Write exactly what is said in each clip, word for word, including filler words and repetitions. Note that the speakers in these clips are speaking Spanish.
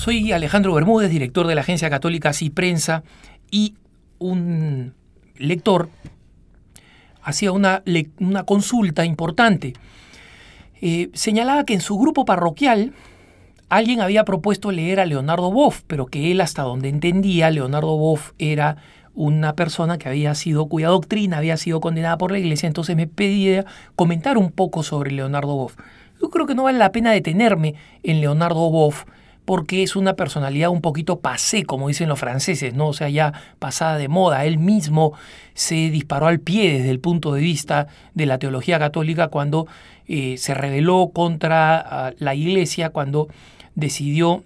Soy Alejandro Bermúdez, director de la agencia católica Así Prensa, y un lector hacía una, una consulta importante. Eh, señalaba que en su grupo parroquial alguien había propuesto leer a Leonardo Boff, pero que él, hasta donde entendía, Leonardo Boff era una persona que había sido, cuya doctrina había sido condenada por la Iglesia. Entonces me pedía comentar un poco sobre Leonardo Boff. Yo creo que no vale la pena detenerme en Leonardo Boff, porque es una personalidad un poquito passé, como dicen los franceses, ¿no? O sea, ya pasada de moda. Él mismo se disparó al pie desde el punto de vista de la teología católica cuando eh, se rebeló contra uh, la Iglesia, cuando decidió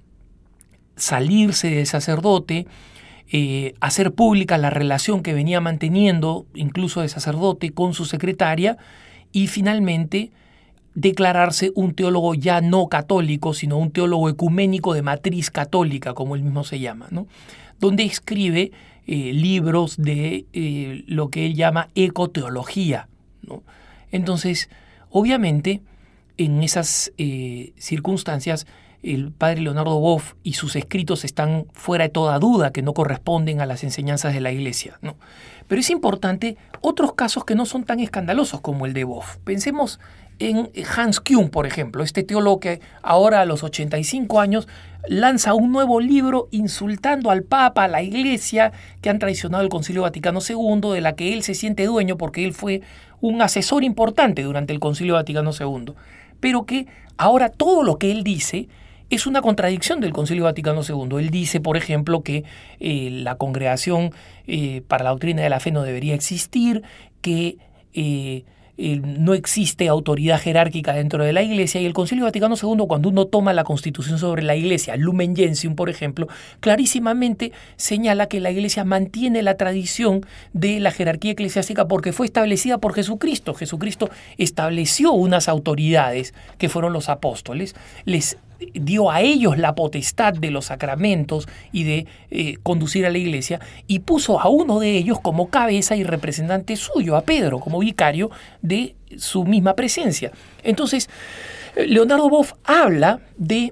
salirse de sacerdote, eh, hacer pública la relación que venía manteniendo, incluso de sacerdote, con su secretaria, y finalmente declararse un teólogo ya no católico, sino un teólogo ecuménico de matriz católica, como él mismo se llama, ¿no? Donde escribe eh, libros de eh, lo que él llama ecoteología, ¿no? Entonces, obviamente, en esas eh, circunstancias, el padre Leonardo Boff y sus escritos están fuera de toda duda, que no corresponden a las enseñanzas de la Iglesia, ¿no? Pero es importante otros casos que no son tan escandalosos como el de Boff. Pensemos en Hans Küng, por ejemplo, este teólogo que ahora a los ochenta y cinco años lanza un nuevo libro insultando al Papa, a la Iglesia, que han traicionado el Concilio Vaticano segundo, de la que él se siente dueño porque él fue un asesor importante durante el Concilio Vaticano segundo, pero que ahora todo lo que él dice es una contradicción del Concilio Vaticano segundo. Él dice, por ejemplo, que eh, la Congregación eh, para la Doctrina de la Fe no debería existir, que eh, eh, no existe autoridad jerárquica dentro de la Iglesia, y el Concilio Vaticano segundo, cuando uno toma la Constitución sobre la Iglesia, Lumen Gentium, por ejemplo, clarísimamente señala que la Iglesia mantiene la tradición de la jerarquía eclesiástica porque fue establecida por Jesucristo. Jesucristo estableció unas autoridades que fueron los apóstoles, les dio a ellos la potestad de los sacramentos y de eh, conducir a la Iglesia, y puso a uno de ellos como cabeza y representante suyo, a Pedro, como vicario de su misma presencia. Entonces, Leonardo Boff habla de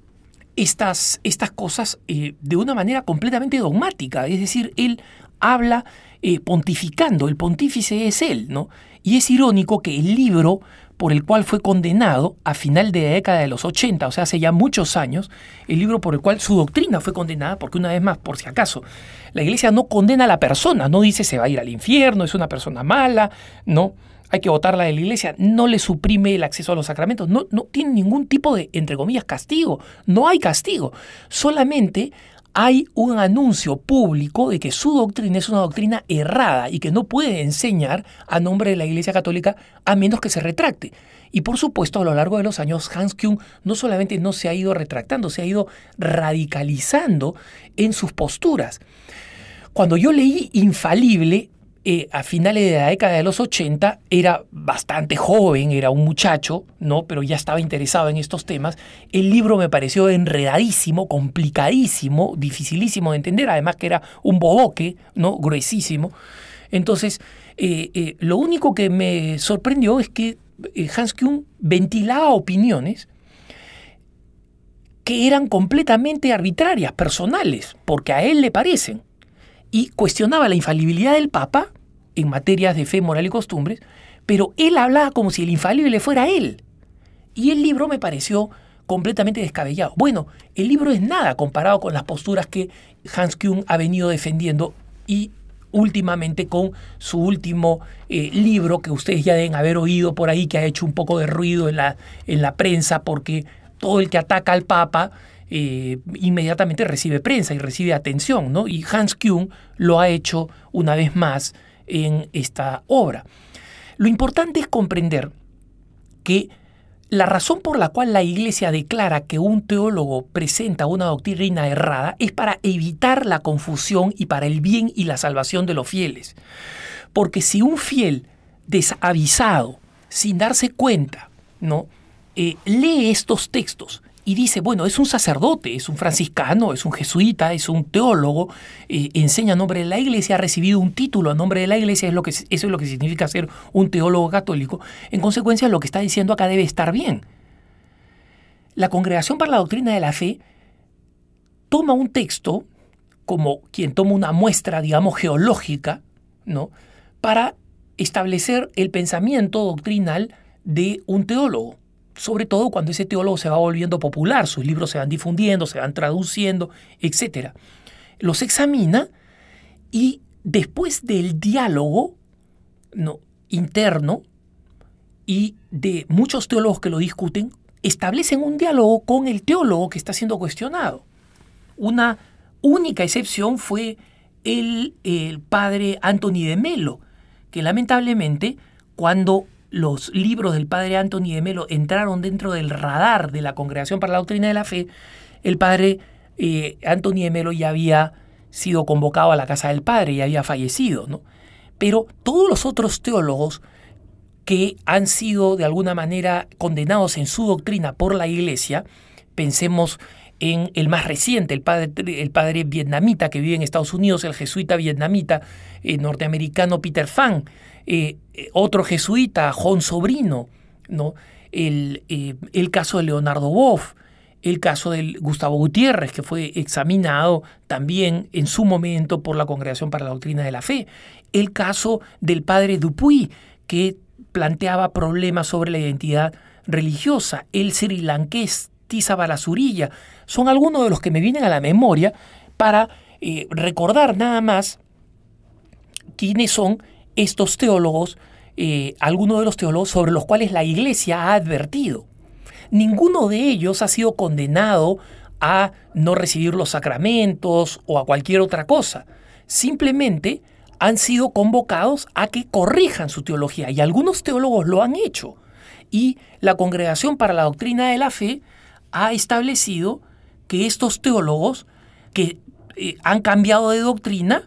estas, estas cosas eh, de una manera completamente dogmática, es decir, él habla eh, pontificando, el pontífice es él, ¿no? Y es irónico que el libro por el cual fue condenado a final de la década de los ochenta, o sea, hace ya muchos años, el libro por el cual su doctrina fue condenada, porque una vez más, por si acaso, la Iglesia no condena a la persona, no dice se va a ir al infierno, es una persona mala, no, hay que votarla de la Iglesia, no le suprime el acceso a los sacramentos, no, no tiene ningún tipo de, entre comillas, castigo, no hay castigo, solamente hay un anuncio público de que su doctrina es una doctrina errada y que no puede enseñar a nombre de la Iglesia Católica a menos que se retracte. Y por supuesto, a lo largo de los años, Hans Küng no solamente no se ha ido retractando, se ha ido radicalizando en sus posturas. Cuando yo leí Infalible, Eh, a finales de la década de los ochenta, era bastante joven, era un muchacho, ¿no? Pero ya estaba interesado en estos temas. El libro me pareció enredadísimo, complicadísimo, dificilísimo de entender, además que era un bodoque, ¿no? Gruesísimo. Entonces, eh, eh, lo único que me sorprendió es que eh, Hans Küng ventilaba opiniones que eran completamente arbitrarias, personales, porque a él le parecen, y cuestionaba la infalibilidad del Papa en materias de fe, moral y costumbres, pero él hablaba como si el infalible fuera él. Y el libro me pareció completamente descabellado. Bueno, el libro es nada comparado con las posturas que Hans Küng ha venido defendiendo, y últimamente con su último eh, libro, que ustedes ya deben haber oído por ahí, que ha hecho un poco de ruido en la, en la prensa, porque todo el que ataca al Papa Eh, inmediatamente recibe prensa y recibe atención, ¿no? Y Hans Küng lo ha hecho una vez más en esta obra. Lo importante es comprender que la razón por la cual la Iglesia declara que un teólogo presenta una doctrina errada es para evitar la confusión y para el bien y la salvación de los fieles. Porque si un fiel desavisado, sin darse cuenta, ¿no? eh, lee estos textos y dice, bueno, es un sacerdote, es un franciscano, es un jesuita, es un teólogo, eh, enseña a nombre de la Iglesia, ha recibido un título a nombre de la Iglesia, es lo que, eso es lo que significa ser un teólogo católico. En consecuencia, lo que está diciendo acá debe estar bien. La Congregación para la Doctrina de la Fe toma un texto como quien toma una muestra, digamos, geológica, ¿no?, para establecer el pensamiento doctrinal de un teólogo, sobre todo cuando ese teólogo se va volviendo popular, sus libros se van difundiendo, se van traduciendo, etcétera. Los examina y después del diálogo, ¿no?, interno y de muchos teólogos que lo discuten, establecen un diálogo con el teólogo que está siendo cuestionado. Una única excepción fue el, el padre Anthony de Melo, que lamentablemente, cuando los libros del padre Anthony de Melo entraron dentro del radar de la Congregación para la Doctrina de la Fe, el padre eh, Anthony de Melo ya había sido convocado a la casa del padre y había fallecido, ¿no? Pero todos los otros teólogos que han sido de alguna manera condenados en su doctrina por la Iglesia, pensemos en el más reciente, el padre, el padre vietnamita que vive en Estados Unidos, el jesuita vietnamita eh, norteamericano Peter Phan, eh, otro jesuita, John Sobrino, ¿no?, el, eh, el caso de Leonardo Boff, el caso de Gustavo Gutiérrez, que fue examinado también en su momento por la Congregación para la Doctrina de la Fe, el caso del padre Dupuy, que planteaba problemas sobre la identidad religiosa, el srilanqués Tisa Balasurilla, son algunos de los que me vienen a la memoria para eh, recordar nada más quiénes son estos teólogos, eh, algunos de los teólogos sobre los cuales la Iglesia ha advertido. Ninguno de ellos ha sido condenado a no recibir los sacramentos o a cualquier otra cosa. Simplemente han sido convocados a que corrijan su teología, y algunos teólogos lo han hecho. Y la Congregación para la Doctrina de la Fe ha establecido que estos teólogos que eh, han cambiado de doctrina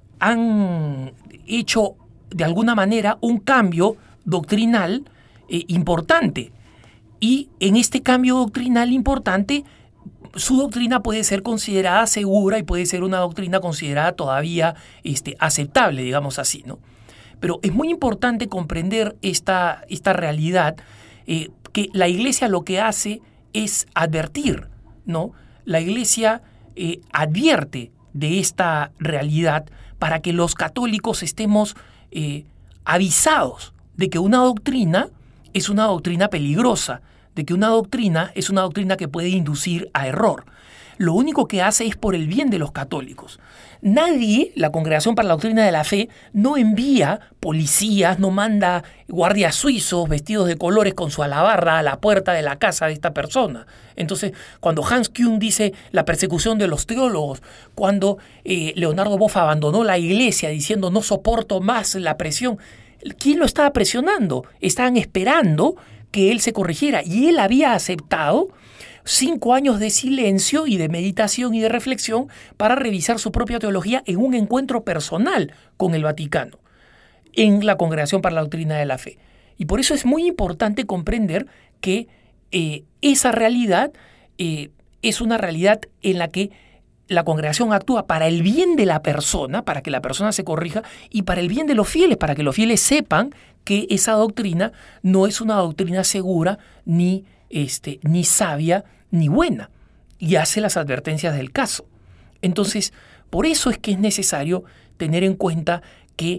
han hecho de alguna manera un cambio doctrinal eh, importante. Y en este cambio doctrinal importante, su doctrina puede ser considerada segura y puede ser una doctrina considerada todavía este, aceptable, digamos así, ¿no? Pero es muy importante comprender esta, esta realidad, eh, que la Iglesia lo que hace es advertir, ¿no? La Iglesia eh, advierte de esta realidad para que los católicos estemos eh, avisados de que una doctrina es una doctrina peligrosa, de que una doctrina es una doctrina que puede inducir a error. Lo único que hace es por el bien de los católicos. Nadie, la Congregación para la Doctrina de la Fe, no envía policías, no manda guardias suizos vestidos de colores con su alabarda a la puerta de la casa de esta persona. Entonces, cuando Hans Küng dice la persecución de los teólogos, cuando eh, Leonardo Boff abandonó la Iglesia diciendo no soporto más la presión, ¿quién lo estaba presionando? Estaban esperando que él se corrigiera, y él había aceptado cinco años de silencio y de meditación y de reflexión para revisar su propia teología en un encuentro personal con el Vaticano, en la Congregación para la Doctrina de la Fe. Y por eso es muy importante comprender que eh, esa realidad eh, es una realidad en la que la congregación actúa para el bien de la persona, para que la persona se corrija, y para el bien de los fieles, para que los fieles sepan que esa doctrina no es una doctrina segura, ni, este, ni sabia, ni buena, y hace las advertencias del caso. Entonces, por eso es que es necesario tener en cuenta que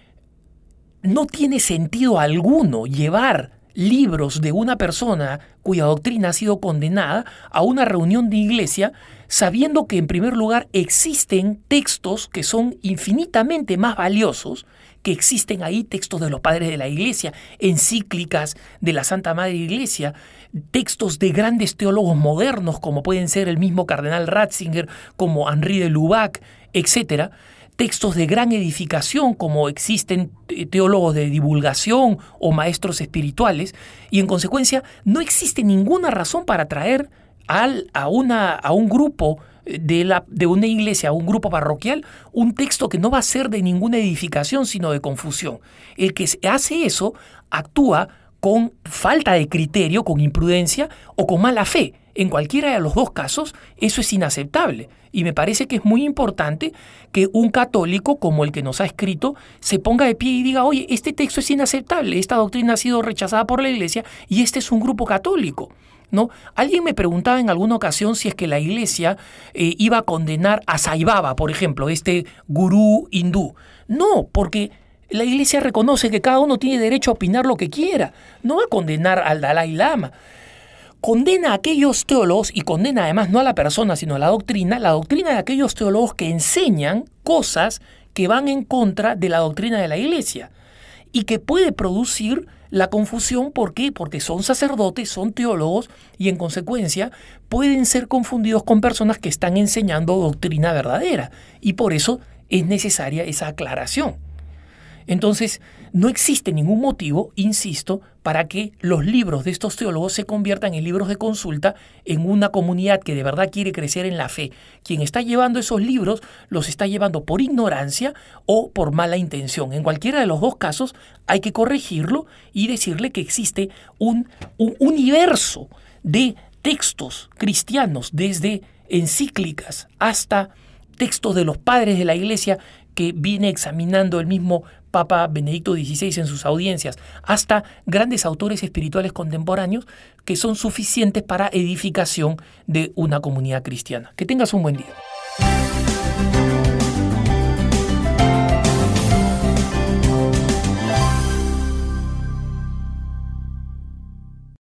no tiene sentido alguno llevar libros de una persona cuya doctrina ha sido condenada a una reunión de iglesia, sabiendo que en primer lugar existen textos que son infinitamente más valiosos, que existen ahí textos de los padres de la Iglesia, encíclicas de la Santa Madre Iglesia, textos de grandes teólogos modernos como pueden ser el mismo cardenal Ratzinger, como Henri de Lubac, etcétera, textos de gran edificación como existen teólogos de divulgación o maestros espirituales, y en consecuencia no existe ninguna razón para traer al, a, una, a un grupo de, la, de una iglesia, a un grupo parroquial, un texto que no va a ser de ninguna edificación sino de confusión. El que hace eso actúa con falta de criterio, con imprudencia o con mala fe. En cualquiera de los dos casos, eso es inaceptable. Y me parece que es muy importante que un católico como el que nos ha escrito se ponga de pie y diga, oye, este texto es inaceptable, esta doctrina ha sido rechazada por la Iglesia y este es un grupo católico. ¿no? Alguien me preguntaba en alguna ocasión si es que la Iglesia eh, iba a condenar a Sai Baba, por ejemplo, este gurú hindú. No, porque la Iglesia reconoce que cada uno tiene derecho a opinar lo que quiera. No va a condenar al Dalai Lama. Condena a aquellos teólogos, y condena además no a la persona, sino a la doctrina, la doctrina de aquellos teólogos que enseñan cosas que van en contra de la doctrina de la Iglesia y que puede producir la confusión. ¿Por qué? Porque son sacerdotes, son teólogos y en consecuencia pueden ser confundidos con personas que están enseñando doctrina verdadera, y por eso es necesaria esa aclaración. Entonces, no existe ningún motivo, insisto, para que los libros de estos teólogos se conviertan en libros de consulta en una comunidad que de verdad quiere crecer en la fe. Quien está llevando esos libros los está llevando por ignorancia o por mala intención. En cualquiera de los dos casos hay que corregirlo y decirle que existe un, un universo de textos cristianos, desde encíclicas hasta textos de los padres de la Iglesia que viene examinando el mismo Papa Benedicto dieciséis en sus audiencias, hasta grandes autores espirituales contemporáneos que son suficientes para edificación de una comunidad cristiana. Que tengas un buen día.